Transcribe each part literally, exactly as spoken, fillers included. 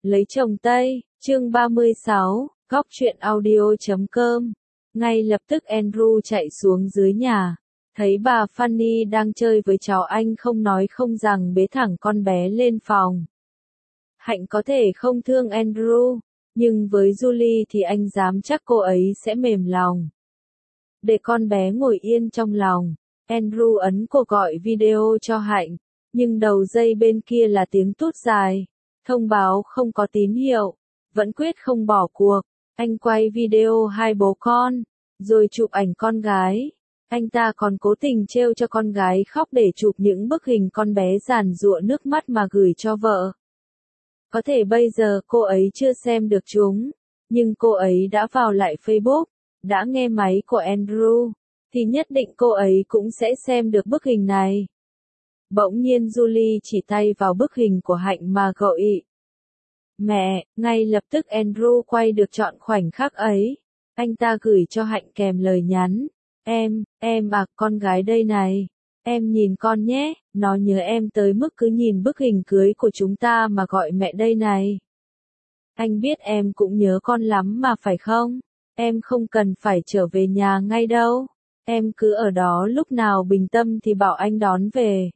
Lấy chồng Tây, chương ba mươi sáu, góc truyện audio chấm com. Ngay lập tức Andrew chạy xuống dưới nhà, thấy bà Fanny đang chơi với cháu anh không nói không rằng bế thẳng con bé lên phòng. Hạnh có thể không thương Andrew, nhưng với Julie thì anh dám chắc cô ấy sẽ mềm lòng. Để con bé ngồi yên trong lòng, Andrew ấn cuộc gọi video cho Hạnh, nhưng đầu dây bên kia là tiếng tút dài, thông báo không có tín hiệu, vẫn quyết không bỏ cuộc. Anh quay video hai bố con, rồi chụp ảnh con gái. Anh ta còn cố tình trêu cho con gái khóc để chụp những bức hình con bé giàn giụa nước mắt mà gửi cho vợ. Có thể bây giờ cô ấy chưa xem được chúng, nhưng cô ấy đã vào lại Facebook, đã nghe máy của Andrew, thì nhất định cô ấy cũng sẽ xem được bức hình này. Bỗng nhiên Julie chỉ tay vào bức hình của Hạnh mà gọi. Mẹ, ngay lập tức Andrew quay được chọn khoảnh khắc ấy. Anh ta gửi cho Hạnh kèm lời nhắn. Em, em à, con gái đây này. Em nhìn con nhé, nó nhớ em tới mức cứ nhìn bức hình cưới của chúng ta mà gọi mẹ đây này. Anh biết em cũng nhớ con lắm mà phải không? Em không cần phải trở về nhà ngay đâu. Em cứ ở đó lúc nào bình tâm thì bảo anh đón về.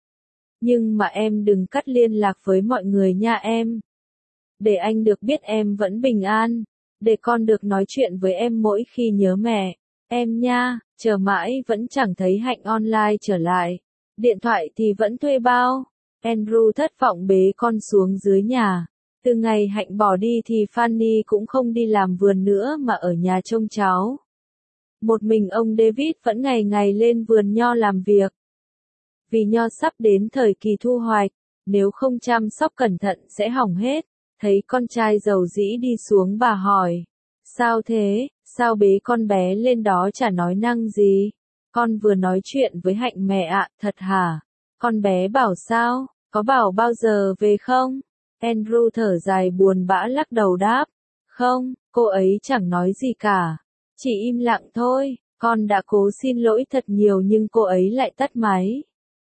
Nhưng mà em đừng cắt liên lạc với mọi người nha em. Để anh được biết em vẫn bình an. Để con được nói chuyện với em mỗi khi nhớ mẹ. Em nha, chờ mãi vẫn chẳng thấy Hạnh online trở lại. Điện thoại thì vẫn thuê bao. Andrew thất vọng bế con xuống dưới nhà. Từ ngày Hạnh bỏ đi thì Fanny cũng không đi làm vườn nữa mà ở nhà trông cháu. Một mình ông David vẫn ngày ngày lên vườn nho làm việc. Vì nho sắp đến thời kỳ thu hoạch, nếu không chăm sóc cẩn thận sẽ hỏng hết. Thấy con trai giàu dĩ đi xuống bà hỏi. Sao thế, sao bế con bé lên đó chả nói năng gì? Con vừa nói chuyện với Hạnh mẹ ạ, thật hả? Con bé bảo sao, có bảo bao giờ về không? Andrew thở dài buồn bã lắc đầu đáp. Không, cô ấy chẳng nói gì cả. Chỉ im lặng thôi, con đã cố xin lỗi thật nhiều nhưng cô ấy lại tắt máy.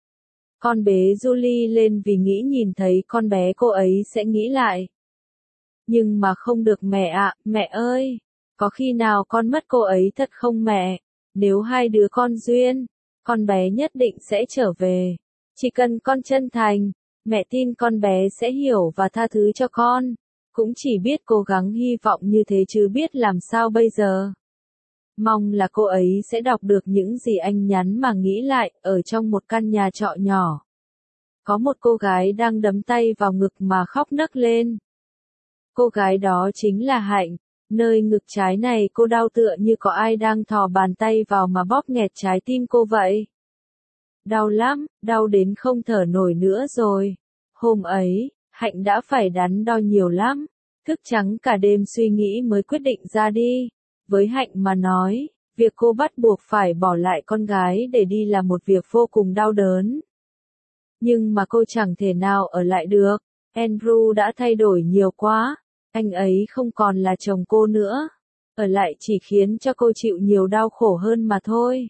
Con bế Julie lên vì nghĩ nhìn thấy con bé cô ấy sẽ nghĩ lại. Nhưng mà không được mẹ ạ, mẹ ơi. Có khi nào con mất cô ấy thật không mẹ? Nếu hai đứa con duyên, con bé nhất định sẽ trở về. Chỉ cần con chân thành, mẹ tin con bé sẽ hiểu và tha thứ cho con. Cũng chỉ biết cố gắng hy vọng như thế chứ biết làm sao bây giờ. Mong là cô ấy sẽ đọc được những gì anh nhắn mà nghĩ lại ở trong một căn nhà trọ nhỏ. Có một cô gái đang đấm tay vào ngực mà khóc nấc lên. Cô gái đó chính là Hạnh. Nơi ngực trái này cô đau tựa như có ai đang thò bàn tay vào mà bóp nghẹt trái tim cô vậy. Đau lắm, đau đến không thở nổi nữa rồi. Hôm ấy, Hạnh đã phải đắn đo nhiều lắm. Thức trắng cả đêm suy nghĩ mới quyết định ra đi. Với Hạnh mà nói, việc cô bắt buộc phải bỏ lại con gái để đi là một việc vô cùng đau đớn. Nhưng mà cô chẳng thể nào ở lại được. Andrew đã thay đổi nhiều quá. Anh ấy không còn là chồng cô nữa. Ở lại chỉ khiến cho cô chịu nhiều đau khổ hơn mà thôi.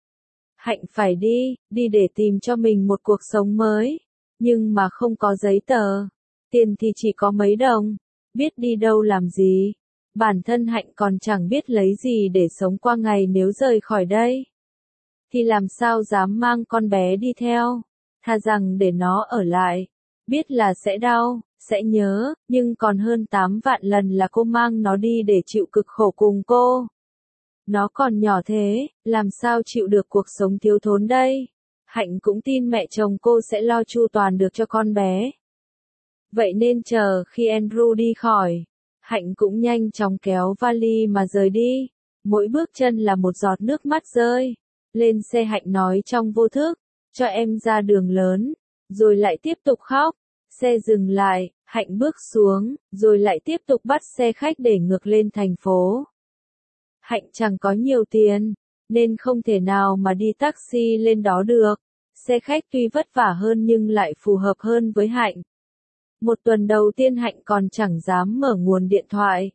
Hạnh phải đi, đi để tìm cho mình một cuộc sống mới. Nhưng mà không có giấy tờ. Tiền thì chỉ có mấy đồng. Biết đi đâu làm gì. Bản thân Hạnh còn chẳng biết lấy gì để sống qua ngày nếu rời khỏi đây. Thì làm sao dám mang con bé đi theo. Thà rằng để nó ở lại. Biết là sẽ đau, sẽ nhớ, nhưng còn hơn tám vạn lần là cô mang nó đi để chịu cực khổ cùng cô. Nó còn nhỏ thế, làm sao chịu được cuộc sống thiếu thốn đây? Hạnh cũng tin mẹ chồng cô sẽ lo chu toàn được cho con bé. Vậy nên chờ khi Andrew đi khỏi, Hạnh cũng nhanh chóng kéo vali mà rời đi. Mỗi bước chân là một giọt nước mắt rơi. Lên xe Hạnh nói trong vô thức, cho em ra đường lớn, rồi lại tiếp tục khóc. Xe dừng lại, Hạnh bước xuống, rồi lại tiếp tục bắt xe khách để ngược lên thành phố. Hạnh chẳng có nhiều tiền, nên không thể nào mà đi taxi lên đó được. Xe khách tuy vất vả hơn nhưng lại phù hợp hơn với Hạnh. Một tuần đầu tiên Hạnh còn chẳng dám mở nguồn điện thoại.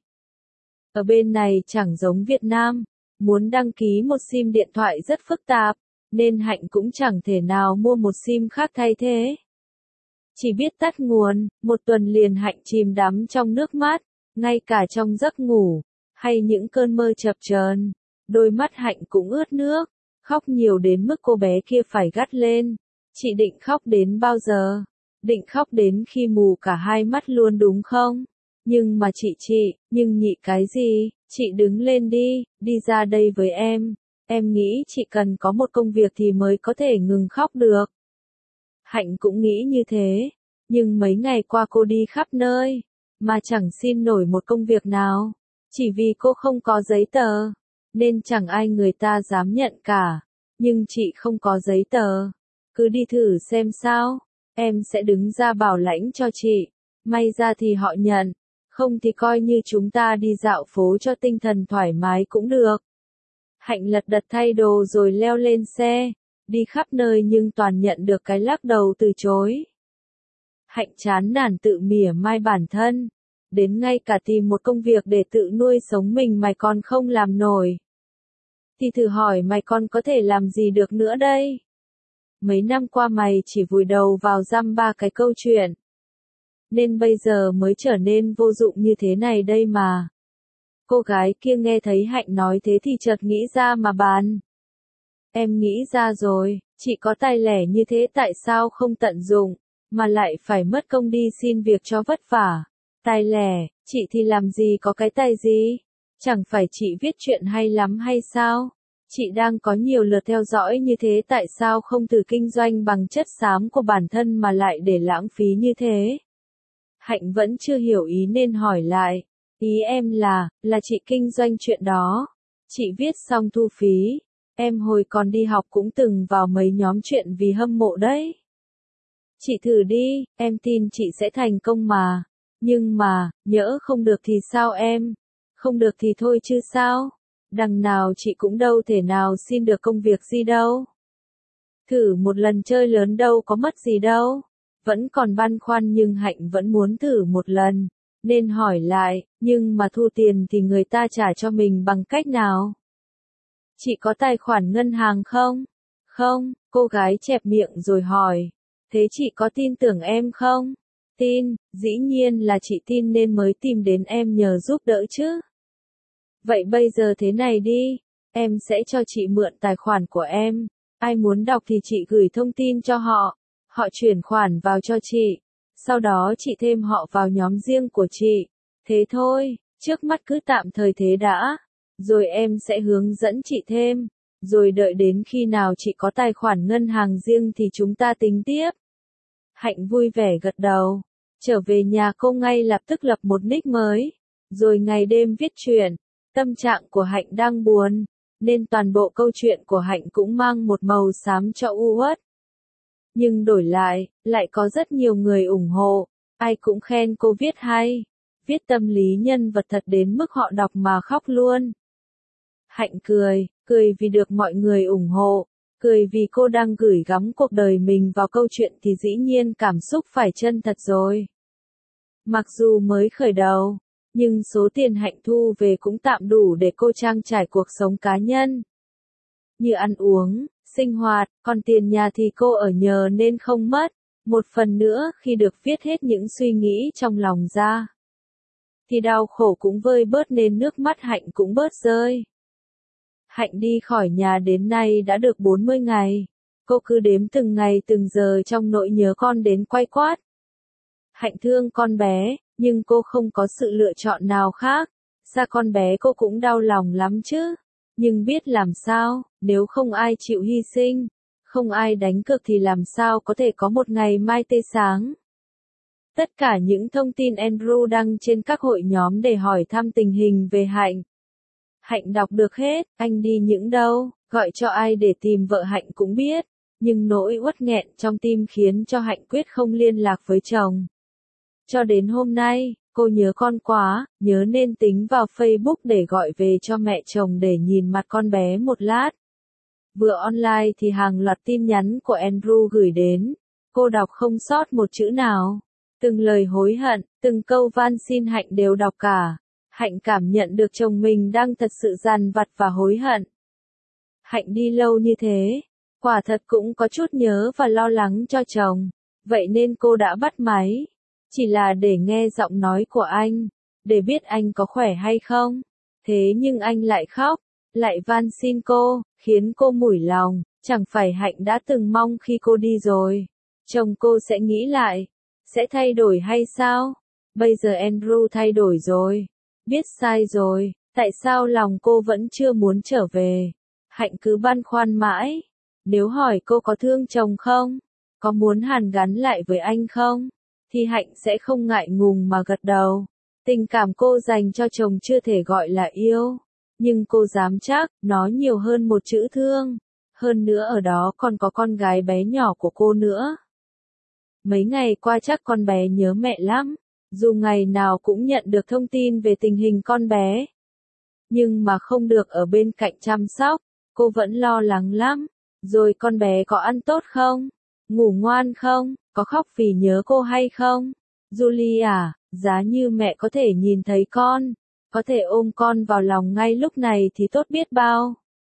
Ở bên này chẳng giống Việt Nam, muốn đăng ký một sim điện thoại rất phức tạp, nên Hạnh cũng chẳng thể nào mua một sim khác thay thế. Chỉ biết tắt nguồn, một tuần liền Hạnh chìm đắm trong nước mắt, ngay cả trong giấc ngủ, hay những cơn mơ chập chờn, đôi mắt Hạnh cũng ướt nước, khóc nhiều đến mức cô bé kia phải gắt lên. Chị định khóc đến bao giờ? Định khóc đến khi mù cả hai mắt luôn đúng không? Nhưng mà chị chị, nhưng nhị cái gì? Chị đứng lên đi, đi ra đây với em. Em nghĩ chị cần có một công việc thì mới có thể ngừng khóc được. Hạnh cũng nghĩ như thế, nhưng mấy ngày qua cô đi khắp nơi, mà chẳng xin nổi một công việc nào. Chỉ vì cô không có giấy tờ, nên chẳng ai người ta dám nhận cả. Nhưng chị không có giấy tờ, cứ đi thử xem sao, em sẽ đứng ra bảo lãnh cho chị. May ra thì họ nhận, không thì coi như chúng ta đi dạo phố cho tinh thần thoải mái cũng được. Hạnh lật đật thay đồ rồi leo lên xe, đi khắp nơi nhưng toàn nhận được cái lắc đầu từ chối. Hạnh chán nản tự mỉa mai bản thân, đến ngay cả tìm một công việc để tự nuôi sống mình mày còn không làm nổi. Thì thử hỏi mày còn có thể làm gì được nữa đây? Mấy năm qua mày chỉ vùi đầu vào dăm ba cái câu chuyện, nên bây giờ mới trở nên vô dụng như thế này đây mà. Cô gái kia nghe thấy Hạnh nói thế thì chợt nghĩ ra mà bàn. Em nghĩ ra rồi, chị có tài lẻ như thế tại sao không tận dụng, mà lại phải mất công đi xin việc cho vất vả. Tài lẻ, chị thì làm gì có cái tài gì? Chẳng phải chị viết chuyện hay lắm hay sao? Chị đang có nhiều lượt theo dõi như thế tại sao không thử kinh doanh bằng chất xám của bản thân mà lại để lãng phí như thế? Hạnh vẫn chưa hiểu ý nên hỏi lại. Ý em là, là chị kinh doanh chuyện đó. Chị viết xong thu phí. Em hồi còn đi học cũng từng vào mấy nhóm chuyện vì hâm mộ đấy. Chị thử đi, em tin chị sẽ thành công mà. Nhưng mà, nhỡ không được thì sao em? Không được thì thôi chứ sao? Đằng nào chị cũng đâu thể nào xin được công việc gì đâu. Thử một lần chơi lớn đâu có mất gì đâu. Vẫn còn băn khoăn nhưng Hạnh vẫn muốn thử một lần. Nên hỏi lại, nhưng mà thu tiền thì người ta trả cho mình bằng cách nào? Chị có tài khoản ngân hàng không? Không, cô gái chẹp miệng rồi hỏi. Thế chị có tin tưởng em không? Tin, dĩ nhiên là chị tin nên mới tìm đến em nhờ giúp đỡ chứ. Vậy bây giờ thế này đi, em sẽ cho chị mượn tài khoản của em. Ai muốn đọc thì chị gửi thông tin cho họ. Họ chuyển khoản vào cho chị. Sau đó chị thêm họ vào nhóm riêng của chị. Thế thôi, trước mắt cứ tạm thời thế đã. Rồi em sẽ hướng dẫn chị thêm. Rồi đợi đến khi nào chị có tài khoản ngân hàng riêng thì chúng ta tính tiếp. Hạnh vui vẻ gật đầu. Trở về nhà cô ngay lập tức lập một nick mới. Rồi ngày đêm viết chuyện. Tâm trạng của Hạnh đang buồn. Nên toàn bộ câu chuyện của Hạnh cũng mang một màu xám cho u uất. Nhưng đổi lại, lại có rất nhiều người ủng hộ. Ai cũng khen cô viết hay. Viết tâm lý nhân vật thật đến mức họ đọc mà khóc luôn. Hạnh cười, cười vì được mọi người ủng hộ. Cười vì cô đang gửi gắm cuộc đời mình vào câu chuyện thì dĩ nhiên cảm xúc phải chân thật rồi. Mặc dù mới khởi đầu, nhưng số tiền Hạnh thu về cũng tạm đủ để cô trang trải cuộc sống cá nhân. Như ăn uống, sinh hoạt, còn tiền nhà thì cô ở nhờ nên không mất. Một phần nữa khi được viết hết những suy nghĩ trong lòng ra, thì đau khổ cũng vơi bớt nên nước mắt Hạnh cũng bớt rơi. Hạnh đi khỏi nhà đến nay đã được bốn mươi ngày. Cô cứ đếm từng ngày từng giờ trong nỗi nhớ con đến quay quát. Hạnh thương con bé, nhưng cô không có sự lựa chọn nào khác. Xa con bé cô cũng đau lòng lắm chứ. Nhưng biết làm sao, nếu không ai chịu hy sinh, không ai đánh cược thì làm sao có thể có một ngày mai tươi sáng. Tất cả những thông tin Andrew đăng trên các hội nhóm để hỏi thăm tình hình về Hạnh. Hạnh đọc được hết, anh đi những đâu, gọi cho ai để tìm vợ Hạnh cũng biết. Nhưng nỗi uất nghẹn trong tim khiến cho Hạnh quyết không liên lạc với chồng. Cho đến hôm nay, cô nhớ con quá, nhớ nên tính vào Facebook để gọi về cho mẹ chồng để nhìn mặt con bé một lát. Vừa online thì hàng loạt tin nhắn của Andrew gửi đến. Cô đọc không sót một chữ nào. Từng lời hối hận, từng câu van xin Hạnh đều đọc cả. Hạnh cảm nhận được chồng mình đang thật sự dằn vặt và hối hận. Hạnh đi lâu như thế, quả thật cũng có chút nhớ và lo lắng cho chồng. Vậy nên cô đã bắt máy, chỉ là để nghe giọng nói của anh, để biết anh có khỏe hay không. Thế nhưng anh lại khóc, lại van xin cô, khiến cô mủi lòng, chẳng phải Hạnh đã từng mong khi cô đi rồi, chồng cô sẽ nghĩ lại, sẽ thay đổi hay sao? Bây giờ Andrew thay đổi rồi, biết sai rồi, tại sao lòng cô vẫn chưa muốn trở về? Hạnh cứ băn khoăn mãi. Nếu hỏi cô có thương chồng không? Có muốn hàn gắn lại với anh không? Thì Hạnh sẽ không ngại ngùng mà gật đầu. Tình cảm cô dành cho chồng chưa thể gọi là yêu. Nhưng cô dám chắc, nó nhiều hơn một chữ thương. Hơn nữa ở đó còn có con gái bé nhỏ của cô nữa. Mấy ngày qua chắc con bé nhớ mẹ lắm. Dù ngày nào cũng nhận được thông tin về tình hình con bé. Nhưng mà không được ở bên cạnh chăm sóc, cô vẫn lo lắng lắm. Rồi con bé có ăn tốt không? Ngủ ngoan không? Có khóc vì nhớ cô hay không? Julie à, giá như mẹ có thể nhìn thấy con, có thể ôm con vào lòng ngay lúc này thì tốt biết bao.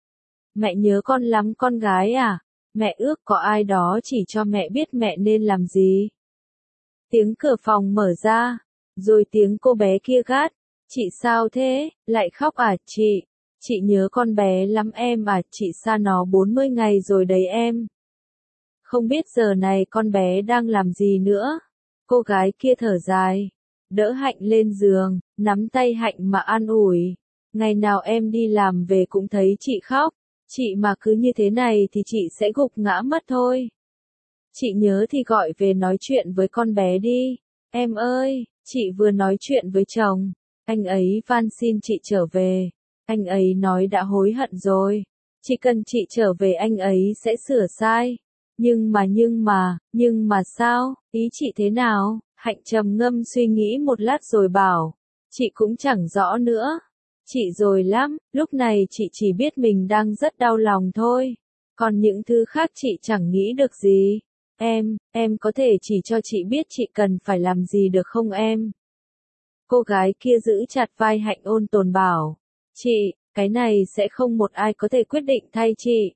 Mẹ nhớ con lắm con gái à, mẹ ước có ai đó chỉ cho mẹ biết mẹ nên làm gì. Tiếng cửa phòng mở ra, rồi tiếng cô bé kia gắt, chị sao thế, lại khóc à chị? Chị nhớ con bé lắm em à, chị xa nó bốn mươi ngày rồi đấy em. Không biết giờ này con bé đang làm gì nữa. Cô gái kia thở dài, đỡ Hạnh lên giường, nắm tay Hạnh mà an ủi. Ngày nào em đi làm về cũng thấy chị khóc, chị mà cứ như thế này thì chị sẽ gục ngã mất thôi. Chị nhớ thì gọi về nói chuyện với con bé đi. Em ơi, chị vừa nói chuyện với chồng, anh ấy van xin chị trở về. Anh ấy nói đã hối hận rồi, chỉ cần chị trở về anh ấy sẽ sửa sai. Nhưng mà nhưng mà, nhưng mà sao, ý chị thế nào? Hạnh trầm ngâm suy nghĩ một lát rồi bảo, chị cũng chẳng rõ nữa. Chị rồi lắm, lúc này chị chỉ biết mình đang rất đau lòng thôi. Còn những thứ khác chị chẳng nghĩ được gì. Em, em có thể chỉ cho chị biết chị cần phải làm gì được không em? Cô gái kia giữ chặt vai Hạnh ôn tồn bảo, chị, cái này sẽ không một ai có thể quyết định thay chị.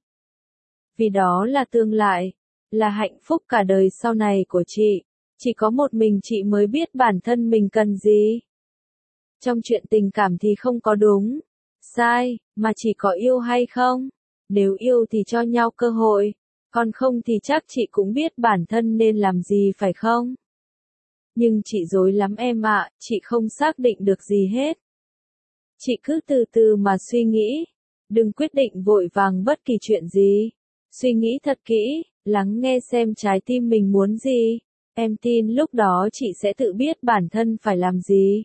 Vì đó là tương lai, là hạnh phúc cả đời sau này của chị. Chỉ có một mình chị mới biết bản thân mình cần gì. Trong chuyện tình cảm thì không có đúng, sai, mà chỉ có yêu hay không. Nếu yêu thì cho nhau cơ hội, còn không thì chắc chị cũng biết bản thân nên làm gì phải không? Nhưng chị rối lắm em ạ, chị không xác định được gì hết. Chị cứ từ từ mà suy nghĩ, đừng quyết định vội vàng bất kỳ chuyện gì. Suy nghĩ thật kỹ, lắng nghe xem trái tim mình muốn gì. Em tin lúc đó chị sẽ tự biết bản thân phải làm gì.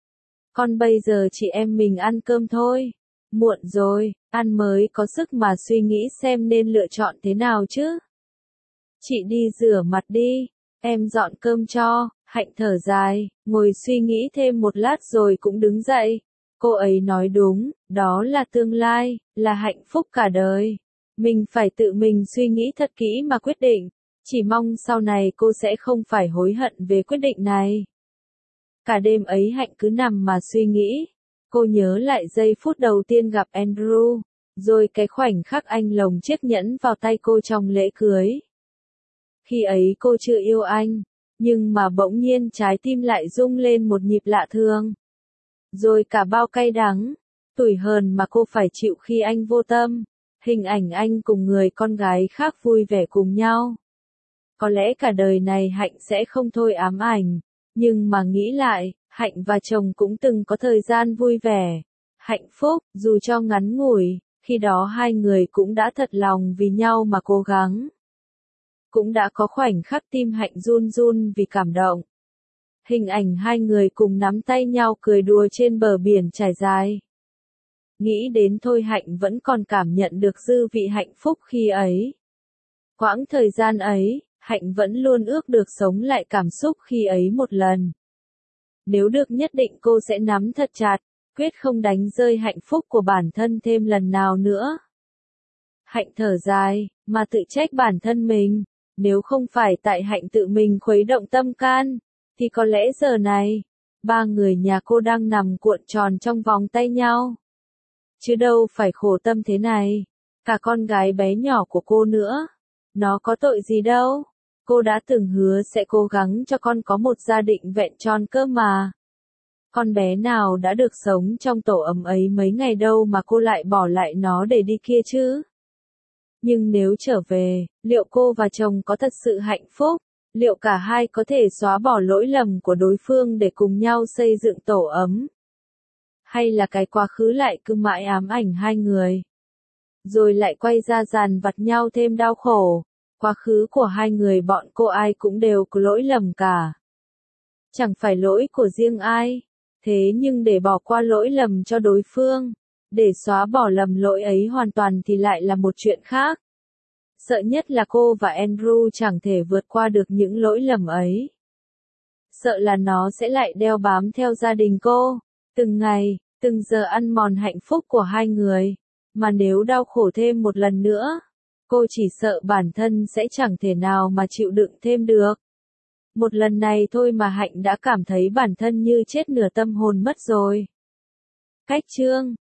Còn bây giờ chị em mình ăn cơm thôi. Muộn rồi, ăn mới có sức mà suy nghĩ xem nên lựa chọn thế nào chứ. Chị đi rửa mặt đi, em dọn cơm cho. Hạnh thở dài, ngồi suy nghĩ thêm một lát rồi cũng đứng dậy. Cô ấy nói đúng, đó là tương lai, là hạnh phúc cả đời. Mình phải tự mình suy nghĩ thật kỹ mà quyết định. Chỉ mong sau này cô sẽ không phải hối hận về quyết định này. Cả đêm ấy Hạnh cứ nằm mà suy nghĩ. Cô nhớ lại giây phút đầu tiên gặp Andrew, rồi cái khoảnh khắc anh lồng chiếc nhẫn vào tay cô trong lễ cưới. Khi ấy cô chưa yêu anh, nhưng mà bỗng nhiên trái tim lại rung lên một nhịp lạ thường. Rồi cả bao cay đắng, tủi hờn mà cô phải chịu khi anh vô tâm. Hình ảnh anh cùng người con gái khác vui vẻ cùng nhau. Có lẽ cả đời này Hạnh sẽ không thôi ám ảnh. Nhưng mà nghĩ lại, Hạnh và chồng cũng từng có thời gian vui vẻ, hạnh phúc, dù cho ngắn ngủi, khi đó hai người cũng đã thật lòng vì nhau mà cố gắng. Cũng đã có khoảnh khắc tim Hạnh run run vì cảm động. Hình ảnh hai người cùng nắm tay nhau cười đùa trên bờ biển trải dài. Nghĩ đến thôi Hạnh vẫn còn cảm nhận được dư vị hạnh phúc khi ấy. Quãng thời gian ấy, Hạnh vẫn luôn ước được sống lại cảm xúc khi ấy một lần. Nếu được nhất định cô sẽ nắm thật chặt, quyết không đánh rơi hạnh phúc của bản thân thêm lần nào nữa. Hạnh thở dài, mà tự trách bản thân mình. Nếu không phải tại Hạnh tự mình khuấy động tâm can, thì có lẽ giờ này, ba người nhà cô đang nằm cuộn tròn trong vòng tay nhau. Chứ đâu phải khổ tâm thế này. Cả con gái bé nhỏ của cô nữa. Nó có tội gì đâu. Cô đã từng hứa sẽ cố gắng cho con có một gia đình vẹn tròn cơ mà. Con bé nào đã được sống trong tổ ấm ấy mấy ngày đâu mà cô lại bỏ lại nó để đi kia chứ? Nhưng nếu trở về, liệu cô và chồng có thật sự hạnh phúc? Liệu cả hai có thể xóa bỏ lỗi lầm của đối phương để cùng nhau xây dựng tổ ấm? Hay là cái quá khứ lại cứ mãi ám ảnh hai người? Rồi lại quay ra dàn vặt nhau thêm đau khổ. Quá khứ của hai người bọn cô ai cũng đều có lỗi lầm cả. Chẳng phải lỗi của riêng ai. Thế nhưng để bỏ qua lỗi lầm cho đối phương, để xóa bỏ lầm lỗi ấy hoàn toàn thì lại là một chuyện khác. Sợ nhất là cô và Andrew chẳng thể vượt qua được những lỗi lầm ấy. Sợ là nó sẽ lại đeo bám theo gia đình cô, từng ngày, từng giờ ăn mòn hạnh phúc của hai người. Mà nếu đau khổ thêm một lần nữa, cô chỉ sợ bản thân sẽ chẳng thể nào mà chịu đựng thêm được. Một lần này thôi mà Hạnh đã cảm thấy bản thân như chết nửa tâm hồn mất rồi. Cách chương